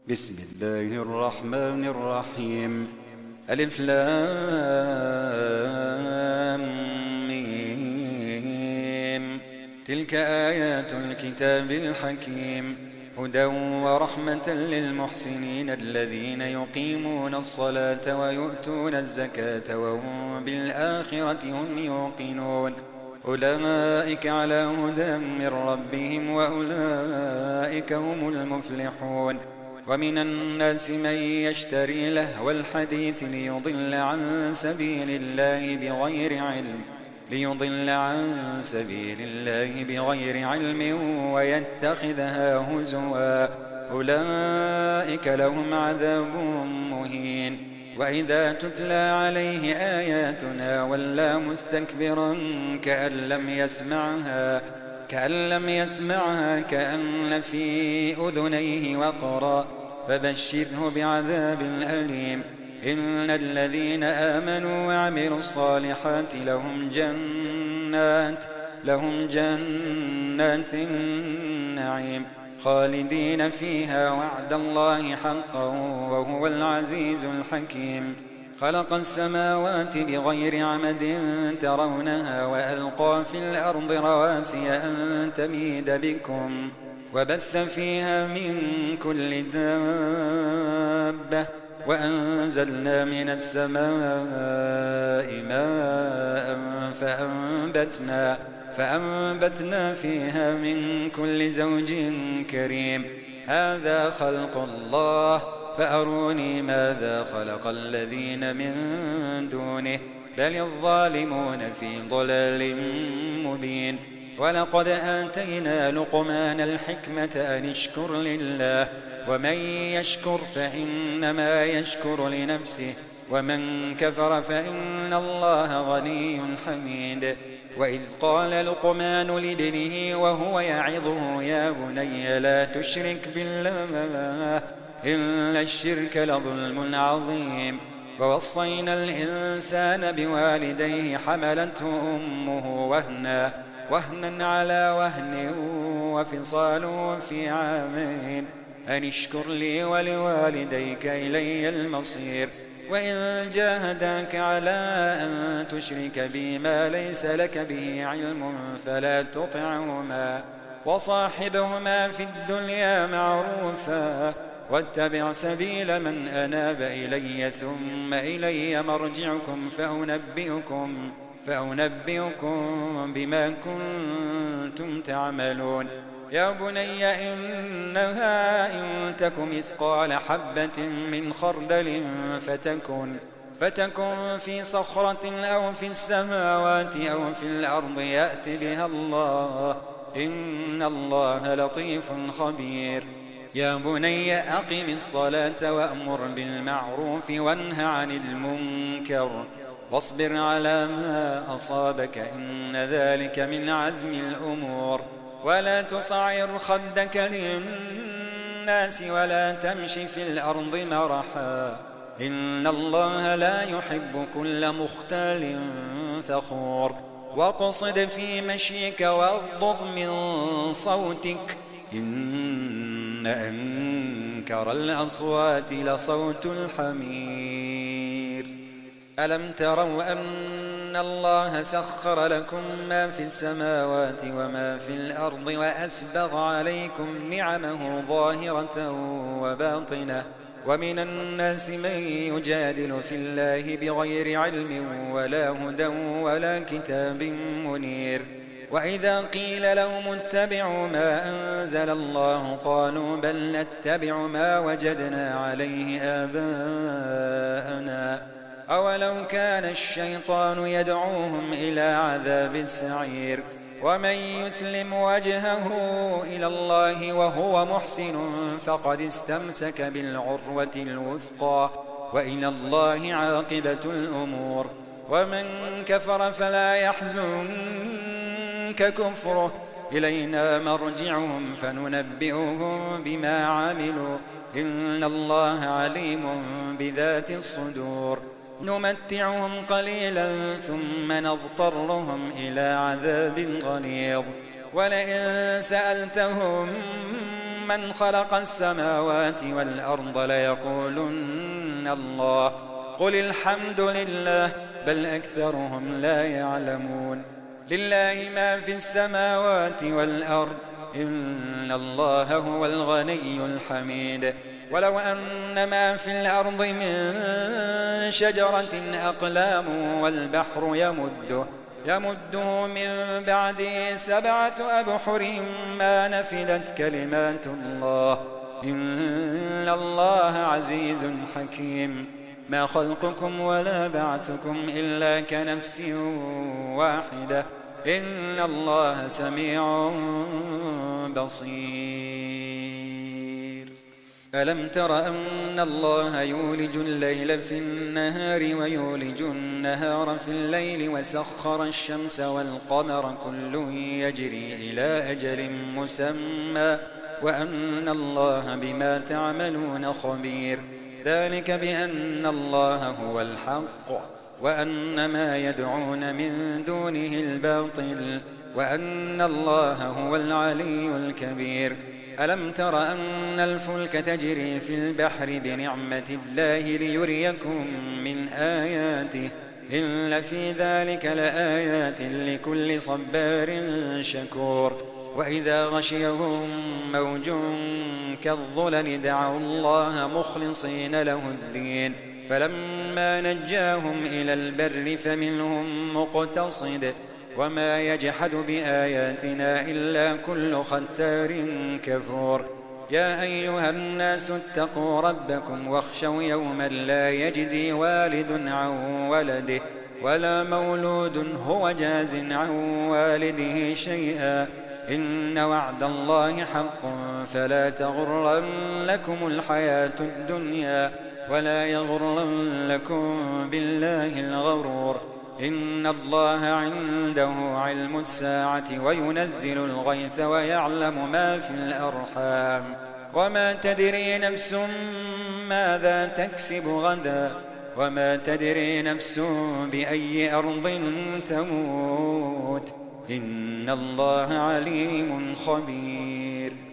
بسم الله الرحمن الرحيم. ألف لام ميم. تلك آيات الكتاب الحكيم، هدى ورحمة للمحسنين الذين يقيمون الصلاة ويؤتون الزكاة وهم بالآخرة هم يوقنون. أولئك على هدى من ربهم وأولئك هم المفلحون. ومن الناس من يشتري لهو الحديث ليضل عن سبيل الله بغير علم ويتخذها هزوا. أولئك لهم عذاب مهين. وإذا تتلى عليه آياتنا ولى مستكبرا كأن لم يسمعها كأن في أذنيه وقرا، فبشره بعذاب أليم. إن الذين آمنوا وعملوا الصالحات لهم جنات النعيم خالدين فيها، وعد الله حقا وهو العزيز الحكيم. خلق السماوات بغير عمد ترونها وألقى في الأرض رواسي أن تميد بكم وبث فيها من كل دابة، وأنزلنا من السماء ماء فأنبتنا فيها من كل زوج كريم. هذا خلق الله فأروني ماذا خلق الذين من دونه، بل الظالمون في ضلال مبين. ولقد آتينا لقمان الحكمة أن اشكر لله، ومن يشكر فإنما يشكر لنفسه، ومن كفر فإن الله غني حميد. وإذ قال لقمان لابنه وهو يعظه يا بني لا تشرك بالله إن الشرك لظلم عظيم. ووصينا الإنسان بوالديه حملته أمه وهنا على وهن وفصاله في عامين أن اشكر لي ولوالديك إلي المصير. وإن جاهداك على أن تشرك بي ما ليس لك به علم فلا تطعهما، وصاحبهما في الدنيا معروفا، واتبع سبيل من أناب إلي ثم إلي مرجعكم فأنبئكم بما كنتم تعملون. يا بني إنها إن تك مثقال حبة من خردل فتكن في صخرة أو في السماوات أو في الأرض يأت بها الله، إن الله لطيف خبير. يا بني أقم الصلاة وأمر بالمعروف وانه عن المنكر واصبر على ما أصابك إن ذلك من عزم الأمور. ولا تصعر خدك للناس ولا تمش في الأرض مرحا، إن الله لا يحب كل مختال فخور. واقصد في مشيك واغضض من صوتك، إن أنكر الأصوات لصوت الحمير. ألم تروا أن الله سخر لكم ما في السماوات وما في الأرض وأسبغ عليكم نعمه ظاهرة وباطنة؟ ومن الناس من يجادل في الله بغير علم ولا هدى ولا كتاب منير. وإذا قيل لهم اتبعوا ما أنزل الله قالوا بل نتبع ما وجدنا عليه آباءنا، أولو كان الشيطان يدعوهم إلى عذاب السعير. ومن يسلم وجهه إلى الله وهو محسن فقد استمسك بالعروة الوثقى، وإلى الله عاقبة الأمور. ومن كفر فلا يحزنك كفره، إلينا مرجعهم فننبئهم بما عملوا، إن الله عليم بذات الصدور. نمتعهم قليلا ثم نضطرهم إلى عذاب غليظ. ولئن سألتهم من خلق السماوات والأرض ليقولن الله قل الحمد لله بل أكثرهم لا يعلمون لله ما في السماوات والأرض إن الله هو الغني الحميد ولو أن ما في الأرض من شجرة أقلام والبحر يمده من بعده 7 أبحر ما نفدت كلمات الله إن الله عزيز حكيم ما خلقكم ولا بعثكم إلا كنفس واحدة إن الله سميع بصير ألم تر أن الله يولج الليل في النهار ويولج النهار في الليل وسخر الشمس والقمر كل يجري إلى أجل مسمى وأن الله بما تعملون خبير ذلك بأن الله هو الحق وأن ما يدعون من دونه الباطل وأن الله هو العلي الكبير ألم تر أن الفلك تجري في البحر بنعمة الله ليريكم من آياته إن في ذلك لآيات لكل صبار شكور وإذا غشيهم موج كالظلل دعوا الله مخلصين له الدين فلما نجاهم إلى البر فمنهم مقتصد وما يجحد بآياتنا إلا كل ختار كفور يا أيها الناس اتقوا ربكم واخشوا يوما لا يجزي والد عن ولده ولا مولود هو جاز عن والده شيئا إن وعد الله حق فلا تغرنكم الحياة الدنيا ولا يغرنكم بالله الغرور إن الله عنده علم الساعة وينزل الغيث ويعلم ما في الأرحام وما تدري نفس ماذا تكسب غدا وما تدري نفس بأي أرض تموت إن الله عليم خبير